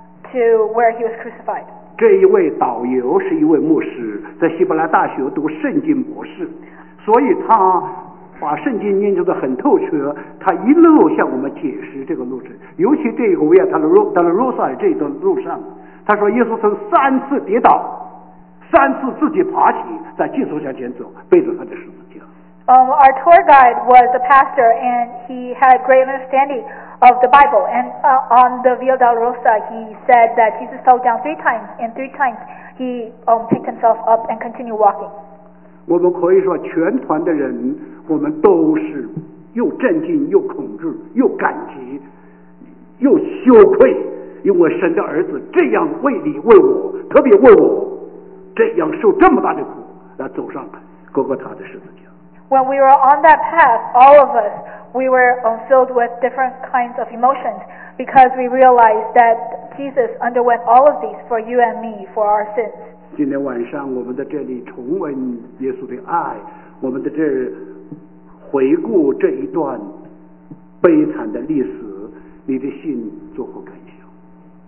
to where he was crucified. 这一位导游是一位牧师，在希伯来大学读圣经博士，所以他把圣经研究得很透彻，他一路向我们解释这个路程，尤其这个维亚塔罗罗达罗罗萨这一段路上，他说耶稣曾三次跌倒，三次自己爬起，再继续向前走，背着他的十字架。 Um, our tour guide was a pastor, and he had great understanding of the Bible. And uh, on the Via Dolorosa, he said that Jesus fell down three times, and three times he um, picked himself up and continued walking. 我们可以说，全团的人，我们都是又震惊、又恐惧、又感激、又羞愧，因为神的儿子这样为你、为我，特别为我，这样受这么大的苦，来走上哥哥他的十字架。 When we were on that path, all of us, we were um, filled with different kinds of emotions because we realized that Jesus underwent all of these for you and me, for our sins. 今天晚上我们在这里重温耶稣的爱，我们在这儿回顾这一段悲惨的历史，你的心作何感想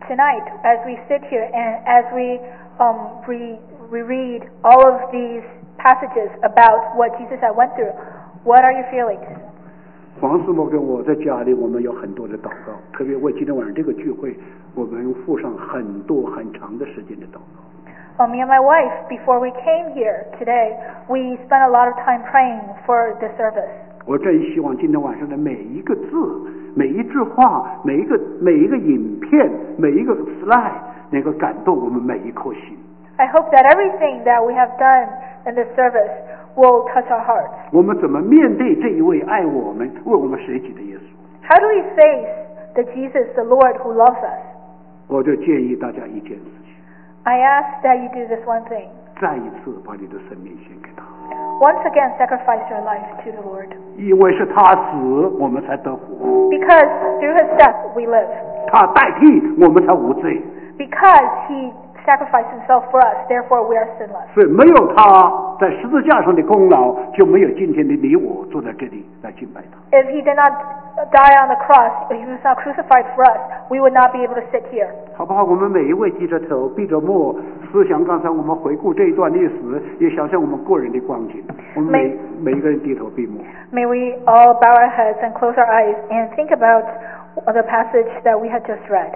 tonight, as we sit here and as we um, re, reread all of these passages about what Jesus had went through, what are your feelings? 黄师母跟我在家里，我们有很多的祷告，特别为今天晚上这个聚会，我们付上很多很长的时间的祷告。 Well, me and my wife, before we came here today, we spent a lot of time praying for the service. 我真希望今天晚上的每一个字、每一句话、每一个每一个影片、每一个 slide 能够感动我们每一颗心。 I hope that everything that we have done in this service will touch our hearts. 我们怎么面对这一位爱我们、为我们舍己的耶稣？ How do we face the Jesus, the Lord who loves us? 我就建议大家一件事情， I ask that you do this one thing. 再一次把你的生命献给他， Once again, sacrifice your life to the Lord. 因为是他死，我们才得活； Because through his death we live. 他代替我们才无罪。 Because he sacrificed himself for us, therefore we are sinless. 所以没有他在十字架上的功劳，就没有今天的你我坐在这里来敬拜他。 If he did not die on the cross, if he was not crucified for us, we would not be able to sit here. 好不好？我们每一位低着头、闭着目，思想刚才我们回顾这一段历史，也想想我们个人的光景。我们每每一个人低头闭目。 May we all bow our heads and close our eyes and think about the passage that we had just read.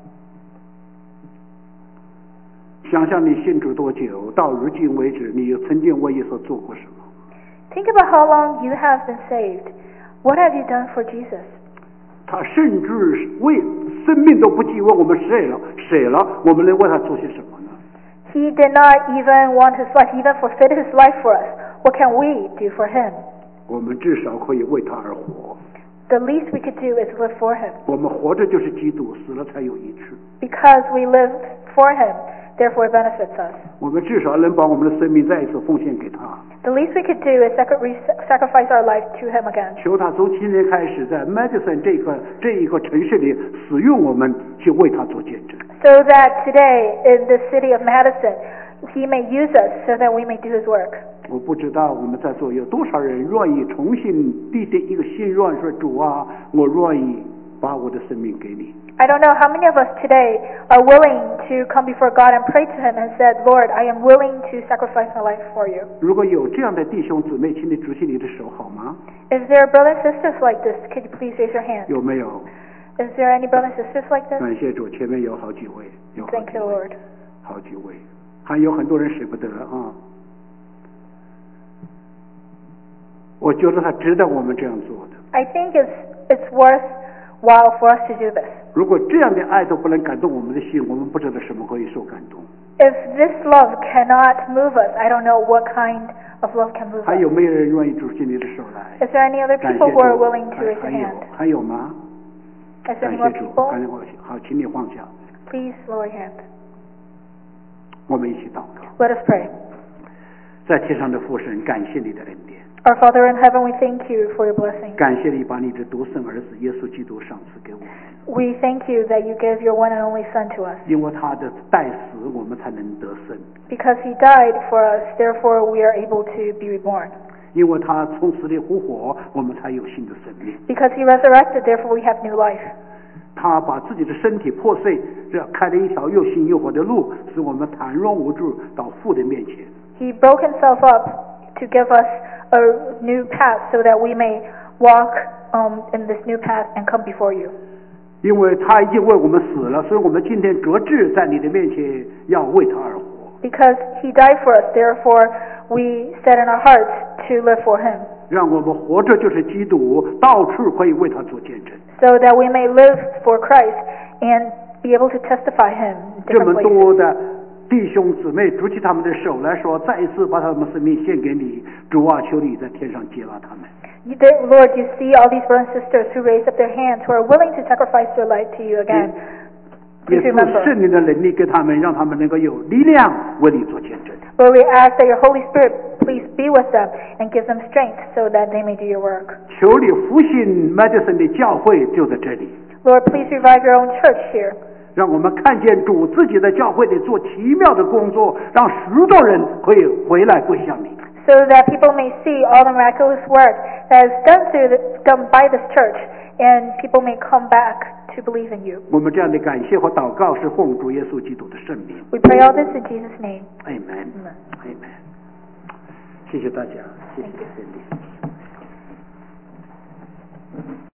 想想你信主多久，到如今为止，你曾经为耶稣做过什么？ Think about how long you have been saved. What have you done for Jesus? 他甚至为生命都不计，为我们舍了，舍了，我们能为他做些什么呢？ He did not even want his life, even forfeit his life for us. What can we do for him? 我们至少可以为他而活。 The least we could do is live for him. 我们活着就是基督，死了才有益处。 Because we live for him, therefore it benefits us. 我们至少能把我们的生命再一次奉献给他。 The least we could do is sacri- sacrifice our life to him again. 求他从今天开始，在 Madison 这个这一个城市里使用我们，去为他做见证。 So that today, in the city of Madison, he may use us so that we may do his work. 我不知道我们在座有多少人愿意重新立定一个心愿，说主啊，我愿意把我的生命给你。 I don't know how many of us today are willing to come before God and pray to him and said, Lord, I am willing to sacrifice my life for you. 如果有这样的弟兄姊妹，请你举起你的手好吗？ If there are brothers and sisters like this, could you please raise your hand? 有没有？ Is there any brothers and sisters like this? 感谢主，前面有好几位，有好 Thank 几 you, 位， Lord. 好几位，还有很多人舍不得啊。我觉得他值得我们这样做的。 I think it's it's worthwhile for us to do this. 如果这样的爱都不能感动我们的心，我们不知道什么可以受感动。 If this love cannot move us, I don't know what kind of love can move 还 us. 有没有人愿意举起你的手来？ Is there any other 感谢 people 主 who are willing to 还 raise 还 their 有 hand? 还有吗？ Is there 感 any 谢 more 主， people? 感谢我，好，请你放下， Please lower your hand. 我们一起祷告。 Let us pray. 在天上的父神，感谢你的恩典， Our Father in heaven, we thank you for your blessing. 感谢你把你的独生儿子耶稣基督赏赐给我们， We thank you that you gave your one and only Son to us. 因为他的代死，我们才能得生； Because he died for us, therefore we are able to be reborn. 因为他从死里复活，我们才有新的生命。 Because he resurrected, therefore we have new life. 他把自己的身体破碎，这开了一条又新又活的路，使我们坦然无助到父的面前。 He broke himself up to give us a new path so that we may walk um, in this new path and come before you. 因为他已经为我们死了，所以我们今天得志在你的面前，要为他而活。 Because he died for us, therefore we set in our hearts to live for him. 让我们活着就是基督，到处可以为他做见证。 So that we may live for Christ and be able to testify him in 这么 different places. 多的弟兄姊妹举起他们的手来说，再一次把他们生命献给你，主啊，求你在天上接纳他们。 You- they- Lord, you see all these brothers and sisters who raise up their hands, who are willing to sacrifice their life to you again. 也 Please 是 remember. 圣灵的能力给他们，让他们能够有力量为你做见证。 Lord, we ask that your Holy Spirit please be with them and give them strength so that they may do your work. 求你复兴 Madison 的教会就在这里， Lord, please revive your own church here. 让我们看见主自己在教会里做奇妙的工作，让许多人可以回来归向你。 so that people may see all the miraculous work that is done through the, done by this church, and people may come back to believe in you. 我们这样的感谢和祷告是奉主耶稣基督的圣名。 We pray all this in Jesus' name. Amen. Amen. Amen. 谢谢大家，谢谢 Thank you. Cindy。